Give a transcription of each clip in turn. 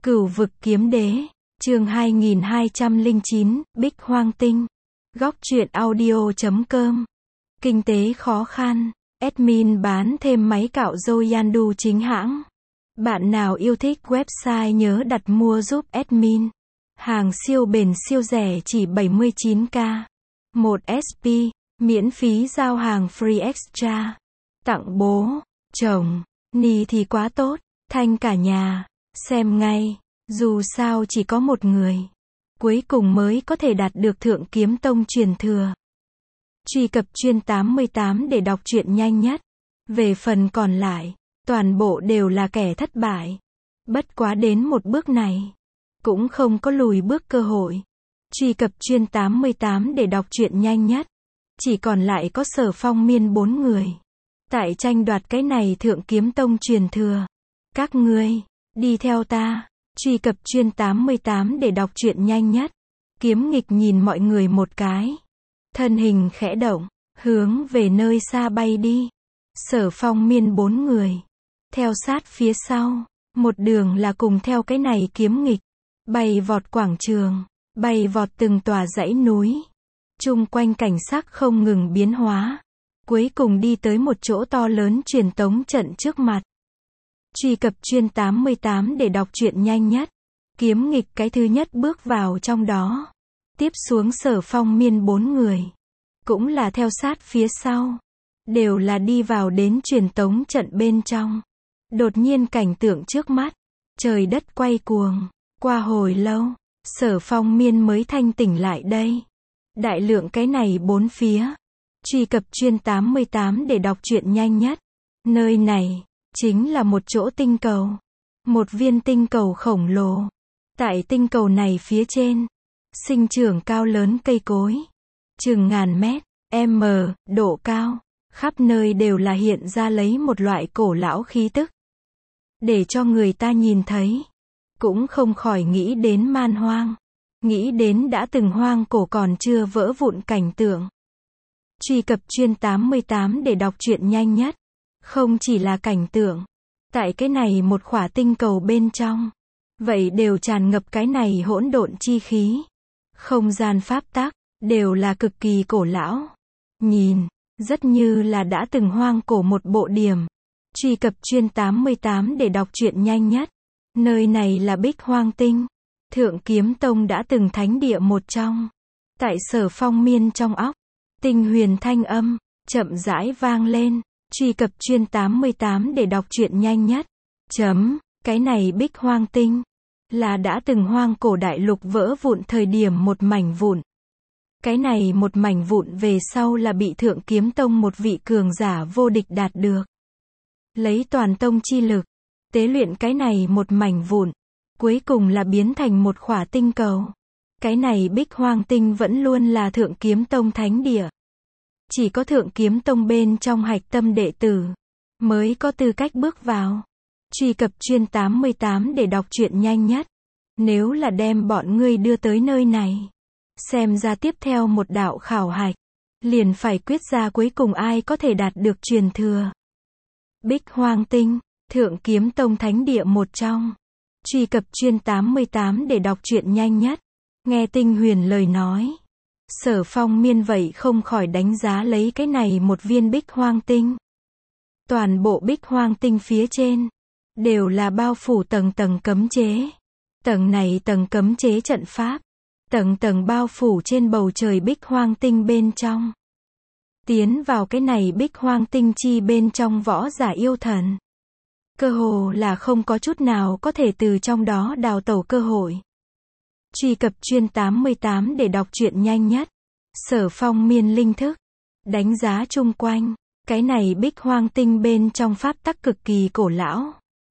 Cửu vực kiếm đế, chương 2209, Bích Hoang Tinh. Góc truyện audio.com. Kinh tế khó khăn, admin bán thêm máy cạo râu Yandu chính hãng. Bạn nào yêu thích website nhớ đặt mua giúp admin. Hàng siêu bền siêu rẻ chỉ 79k. 1 SP, miễn phí giao hàng free extra. Tặng bố, chồng, ni thì quá tốt, thanh cả nhà. Xem ngay, dù sao chỉ có một người. Cuối cùng mới có thể đạt được Thượng Kiếm Tông truyền thừa. Truy cập chuyên 88 để đọc truyện nhanh nhất. Về phần còn lại, toàn bộ đều là kẻ thất bại. Bất quá đến một bước này, cũng không có lùi bước cơ hội. Truy cập chuyên 88 để đọc truyện nhanh nhất. Chỉ còn lại có Sở Phong Miên 4 người. Tại tranh đoạt cái này Thượng Kiếm Tông truyền thừa. Các ngươi, đi theo ta. Truy cập chuyên 88 để đọc truyện nhanh nhất. Kiếm nghịch nhìn mọi người một cái. Thân hình khẽ động, hướng về nơi xa bay đi. Sở Phong Miên 4 người. Theo sát phía sau, một đường là cùng theo cái này kiếm nghịch. Bay vọt quảng trường, bay vọt từng tòa dãy núi. Chung quanh cảnh sắc không ngừng biến hóa. Cuối cùng đi tới một chỗ to lớn truyền tống trận trước mặt. Truy cập chuyên 88 để đọc truyện nhanh nhất. Kiếm nghịch cái thứ nhất bước vào trong đó. Tiếp xuống Sở Phong Miên 4 người. Cũng là theo sát phía sau. Đều là đi vào đến truyền tống trận bên trong. Đột nhiên cảnh tượng trước mắt. Trời đất quay cuồng. Qua hồi lâu, Sở Phong Miên mới thanh tỉnh lại đây. Đại lượng cái này bốn phía. Truy cập chuyên 88 để đọc truyện nhanh nhất. Nơi này chính là một chỗ tinh cầu. Một viên tinh cầu khổng lồ. Tại tinh cầu này phía trên, sinh trưởng cao lớn cây cối. Chừng ngàn mét, độ cao. Khắp nơi đều là hiện ra lấy một loại cổ lão khí tức. Để cho người ta nhìn thấy. Cũng không khỏi nghĩ đến man hoang. Nghĩ đến đã từng hoang cổ còn chưa vỡ vụn cảnh tượng. Truy cập chuyên 88 để đọc truyện nhanh nhất. Không chỉ là cảnh tượng. Tại cái này một khỏa tinh cầu bên trong. Vậy đều tràn ngập cái này hỗn độn chi khí. Không gian pháp tắc, đều là cực kỳ cổ lão. Nhìn, rất như là đã từng hoang cổ một bộ điểm. Truy cập chuyên 88 để đọc truyện nhanh nhất. Nơi này là Bích Hoang Tinh. Thượng Kiếm Tông đã từng thánh địa một trong. Tại Sở Phong Miên trong óc. Tinh huyền thanh âm, chậm rãi vang lên. Truy cập chuyên 88 để đọc truyện nhanh nhất. Cái này Bích Hoang Tinh. Là đã từng hoang cổ đại lục vỡ vụn thời điểm một mảnh vụn. Cái này một mảnh vụn về sau là bị Thượng Kiếm Tông một vị cường giả vô địch đạt được. Lấy toàn tông chi lực. Tế luyện cái này một mảnh vụn. Cuối cùng là biến thành một khỏa tinh cầu. Cái này Bích Hoang Tinh vẫn luôn là Thượng Kiếm Tông thánh địa. Chỉ có Thượng Kiếm Tông bên trong hạch tâm đệ tử. Mới có tư cách bước vào. Truy cập chuyên 88 để đọc truyện nhanh nhất. Nếu là đem bọn ngươi đưa tới nơi này. Xem ra tiếp theo một đạo khảo hạch. Liền phải quyết ra cuối cùng ai có thể đạt được truyền thừa. Bích Hoang Tinh, Thượng Kiếm Tông thánh địa một trong. Truy cập chuyên 88 để đọc truyện nhanh nhất. Nghe Tinh huyền lời nói. Sở Phong Miên vậy không khỏi đánh giá lấy cái này một viên Bích Hoang Tinh. Toàn bộ Bích Hoang Tinh phía trên. Đều là bao phủ tầng tầng cấm chế. Tầng này tầng cấm chế trận pháp. Tầng tầng bao phủ trên bầu trời Bích Hoang Tinh bên trong. Tiến vào cái này Bích Hoang Tinh chi bên trong võ giả yêu thần. Cơ hồ là không có chút nào có thể từ trong đó đào tẩu cơ hội. Truy cập chuyên 88 để đọc truyện nhanh nhất. Sở Phong Miên linh thức. Đánh giá chung quanh. Cái này Bích Hoang Tinh bên trong pháp tắc cực kỳ cổ lão.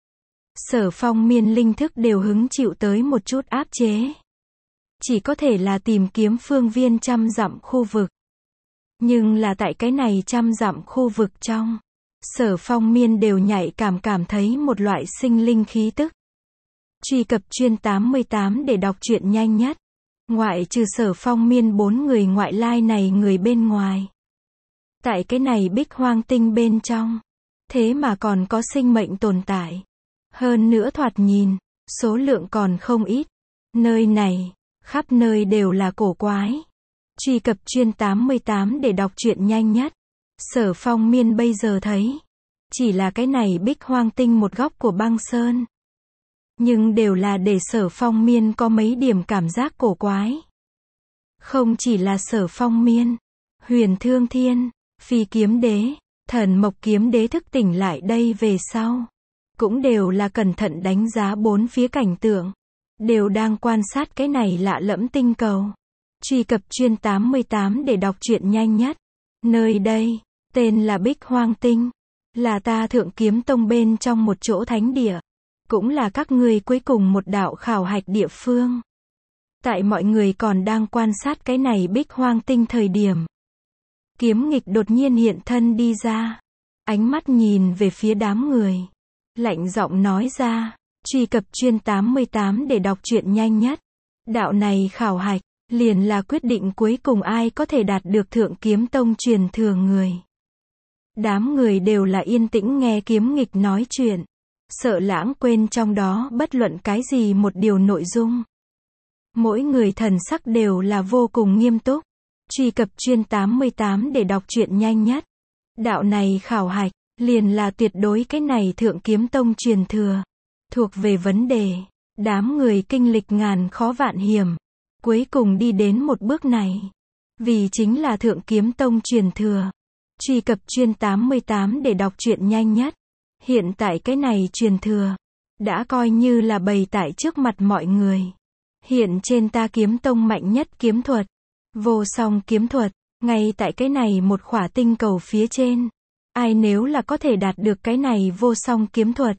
Sở Phong Miên linh thức đều hứng chịu tới một chút áp chế. Chỉ có thể là tìm kiếm phương viên 100 dặm khu vực. Nhưng là tại cái này 100 dặm khu vực trong. Sở Phong Miên đều nhạy cảm thấy một loại sinh linh khí tức. Truy cập chuyên 88 để đọc truyện nhanh nhất. Ngoại trừ Sở Phong Miên 4 người ngoại lai này người bên ngoài. Tại cái này Bích Hoang Tinh bên trong. Thế mà còn có sinh mệnh tồn tại. Hơn nữa thoạt nhìn, số lượng còn không ít. Nơi này, khắp nơi đều là cổ quái. Truy cập Chuyên 88 để đọc truyện nhanh nhất. Sở Phong Miên bây giờ thấy, chỉ là cái này Bích Hoang Tinh một góc của băng sơn. Nhưng đều là để Sở Phong Miên có mấy điểm cảm giác cổ quái. Không chỉ là Sở Phong Miên, Huyền Thương Thiên, Phi Kiếm Đế, Thần Mộc Kiếm Đế thức tỉnh lại đây về sau, cũng đều là cẩn thận đánh giá bốn phía cảnh tượng, đều đang quan sát cái này lạ lẫm tinh cầu. Truy cập Chuyên 88 để đọc truyện nhanh nhất. Nơi đây, tên là Bích Hoang Tinh, là ta Thượng Kiếm Tông bên trong một chỗ thánh địa, cũng là các ngươi cuối cùng một đạo khảo hạch địa phương. Tại mọi người còn đang quan sát cái này Bích Hoang Tinh thời điểm, Kiếm Nghịch đột nhiên hiện thân đi ra, ánh mắt nhìn về phía đám người, lạnh giọng nói ra, truy cập Chuyên 88 để đọc truyện nhanh nhất. Đạo này khảo hạch, liền là quyết định cuối cùng ai có thể đạt được Thượng Kiếm Tông truyền thừa người. Đám người đều là yên tĩnh nghe Kiếm Nghịch nói chuyện, sợ lãng quên trong đó bất luận cái gì một điều nội dung. Mỗi người thần sắc đều là vô cùng nghiêm túc. Truy cập Chuyên 88 để đọc truyện nhanh nhất. Đạo này khảo hạch, liền là tuyệt đối cái này Thượng Kiếm Tông truyền thừa. Thuộc về vấn đề, đám người kinh lịch ngàn khó vạn hiểm, cuối cùng đi đến một bước này. Vì chính là Thượng Kiếm Tông truyền thừa. Truy cập Chuyên 88 để đọc truyện nhanh nhất. Hiện tại cái này truyền thừa, đã coi như là bày tại trước mặt mọi người. Hiện trên ta Kiếm Tông mạnh nhất kiếm thuật, vô song kiếm thuật, ngay tại cái này một khỏa tinh cầu phía trên. Ai nếu là có thể đạt được cái này vô song kiếm thuật,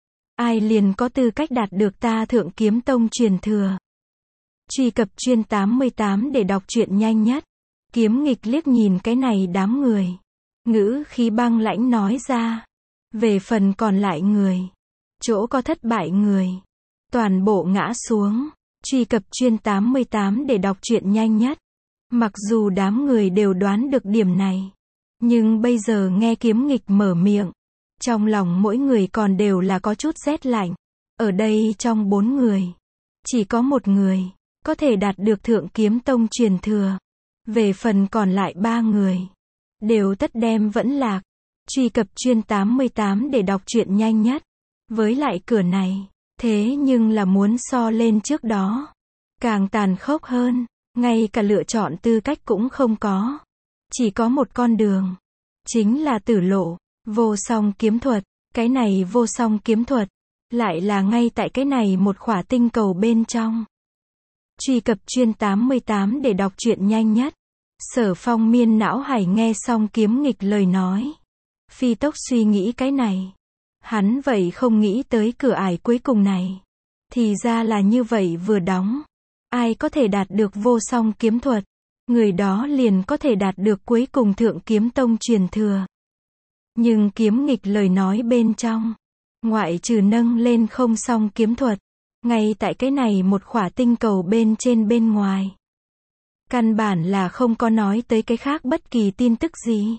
ai liền có tư cách đạt được ta Thượng Kiếm Tông truyền thừa. Truy cập Chuyên 88 để đọc truyện nhanh nhất. Kiếm Nghịch liếc nhìn cái này đám người, ngữ khí băng lãnh nói ra, về phần còn lại người, chỗ có thất bại người, toàn bộ ngã xuống. Truy cập Chuyên 88 để đọc truyện nhanh nhất. Mặc dù đám người đều đoán được điểm này, nhưng bây giờ nghe Kiếm Nghịch mở miệng, trong lòng mỗi người còn đều là có chút rét lạnh. Ở đây trong 4 người, chỉ có một người có thể đạt được Thượng Kiếm Tông truyền thừa. Về phần còn lại 3 người, đều tất đem vẫn lạc. Truy cập Chuyên 88 để đọc truyện nhanh nhất. Với lại cửa này, thế nhưng là muốn so lên trước đó, càng tàn khốc hơn, ngay cả lựa chọn tư cách cũng không có. Chỉ có một con đường, chính là tử lộ, vô song kiếm thuật. Cái này vô song kiếm thuật, lại là ngay tại cái này một khỏa tinh cầu bên trong. Truy cập Chuyên 88 để đọc truyện nhanh nhất. Sở Phong Miên não hải nghe xong Kiếm Nghịch lời nói, phi tốc suy nghĩ cái này. Hắn vậy không nghĩ tới cửa ải cuối cùng này, thì ra là như vậy vừa đóng. Ai có thể đạt được vô song kiếm thuật, người đó liền có thể đạt được cuối cùng Thượng Kiếm Tông truyền thừa. Nhưng Kiếm Nghịch lời nói bên trong, ngoại trừ nâng lên không song kiếm thuật, ngay tại cái này một khỏa tinh cầu bên trên bên ngoài, căn bản là không có nói tới cái khác bất kỳ tin tức gì.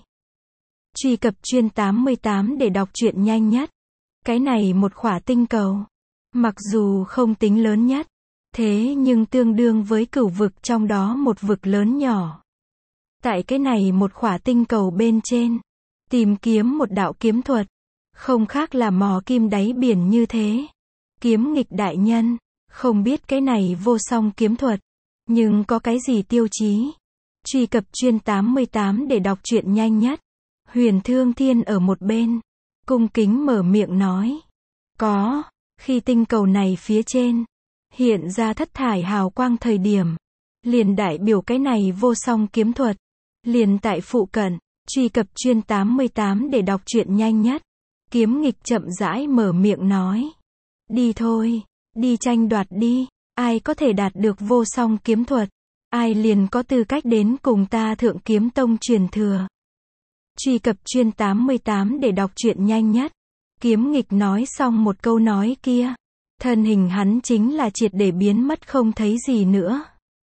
Truy cập Chuyên 88 để đọc truyện nhanh nhất. Cái này một khỏa tinh cầu, mặc dù không tính lớn nhất, thế nhưng tương đương với cửu vực trong đó một vực lớn nhỏ. Tại cái này một khỏa tinh cầu bên trên, tìm kiếm một đạo kiếm thuật, không khác là mò kim đáy biển như thế. Kiếm Nghịch đại nhân, không biết cái này vô song kiếm thuật, nhưng có cái gì tiêu chí? Truy cập Chuyên 88 để đọc truyện nhanh nhất. Huyền Thương Thiên ở một bên, cung kính mở miệng nói. Có, khi tinh cầu này phía trên, hiện ra thất thải hào quang thời điểm, liền đại biểu cái này vô song kiếm thuật, liền tại phụ cận. Truy cập Chuyên 88 để đọc truyện nhanh nhất. Kiếm Nghịch chậm rãi mở miệng nói. Đi thôi, đi tranh đoạt đi, ai có thể đạt được vô song kiếm thuật, ai liền có tư cách đến cùng ta Thượng Kiếm Tông truyền thừa. Truy cập Chuyên 88 để đọc truyện nhanh nhất. Kiếm Nghịch nói xong một câu nói kia, thân hình hắn chính là triệt để biến mất không thấy gì nữa.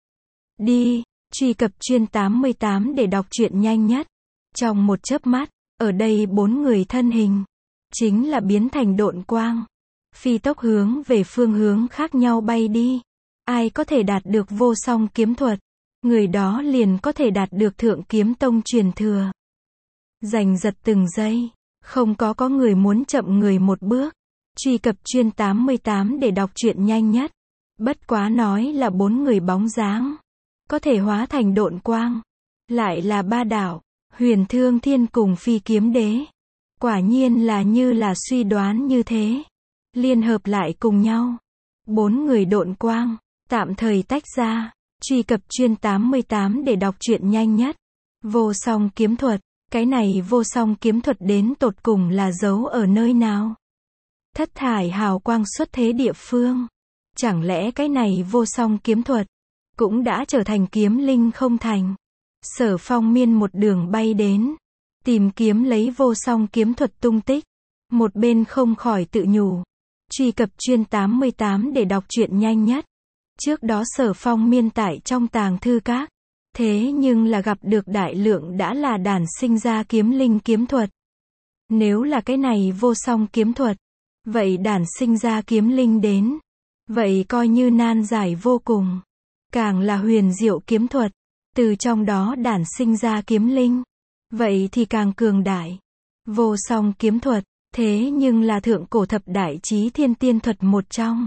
Đi, truy cập Chuyên 88 để đọc truyện nhanh nhất. Trong một chớp mắt, ở đây 4 người thân hình chính là biến thành độn quang, phi tốc hướng về phương hướng khác nhau bay đi. Ai có thể đạt được vô song kiếm thuật, người đó liền có thể đạt được Thượng Kiếm Tông truyền thừa. Giành giật từng giây, không có người muốn chậm người một bước. Truy cập chuyên 88 để đọc truyện nhanh nhất. Bất quá nói là 4 người bóng dáng, có thể hóa thành độn quang, lại là ba đạo, Huyền Thương Thiên cùng Phi Kiếm Đế. Quả nhiên là như là suy đoán như thế, liên hợp lại cùng nhau. 4 người độn quang, tạm thời tách ra. Truy cập chuyên 88 để đọc truyện nhanh nhất. Vô song kiếm thuật, cái này vô song kiếm thuật đến tột cùng là giấu ở nơi nào? Thất thải hào quang xuất thế địa phương. Chẳng lẽ cái này vô song kiếm thuật cũng đã trở thành kiếm linh không thành? Sở Phong Miên một đường bay đến, tìm kiếm lấy vô song kiếm thuật tung tích. Một bên không khỏi tự nhủ. Truy cập chuyên 88 để đọc truyện nhanh nhất. Trước đó Sở Phong Miên tại trong tàng thư các, thế nhưng là gặp được đại lượng đã là đản sinh ra kiếm linh kiếm thuật. Nếu là cái này vô song kiếm thuật, vậy đản sinh ra kiếm linh đến, vậy coi như nan giải vô cùng. Càng là huyền diệu kiếm thuật, từ trong đó đản sinh ra kiếm linh, vậy thì càng cường đại. Vô song kiếm thuật, thế nhưng là thượng cổ thập đại chí thiên tiên thuật một trong.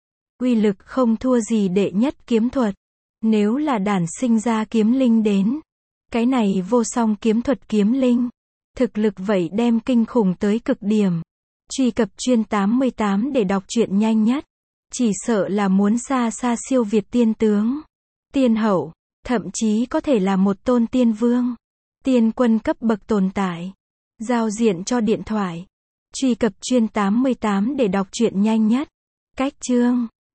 Uy lực không thua gì đệ nhất kiếm thuật. Nếu là đản sinh ra kiếm linh đến, cái này vô song kiếm thuật kiếm linh, thực lực vậy đem kinh khủng tới cực điểm. Truy cập chuyên 88 để đọc truyện nhanh nhất. Chỉ sợ là muốn xa xa siêu việt tiên tướng, tiên hậu, thậm chí có thể là một tôn tiên vương, tiên quân cấp bậc tồn tại. Giao diện cho điện thoại. Truy cập chuyên 88 để đọc truyện nhanh nhất. Cách chương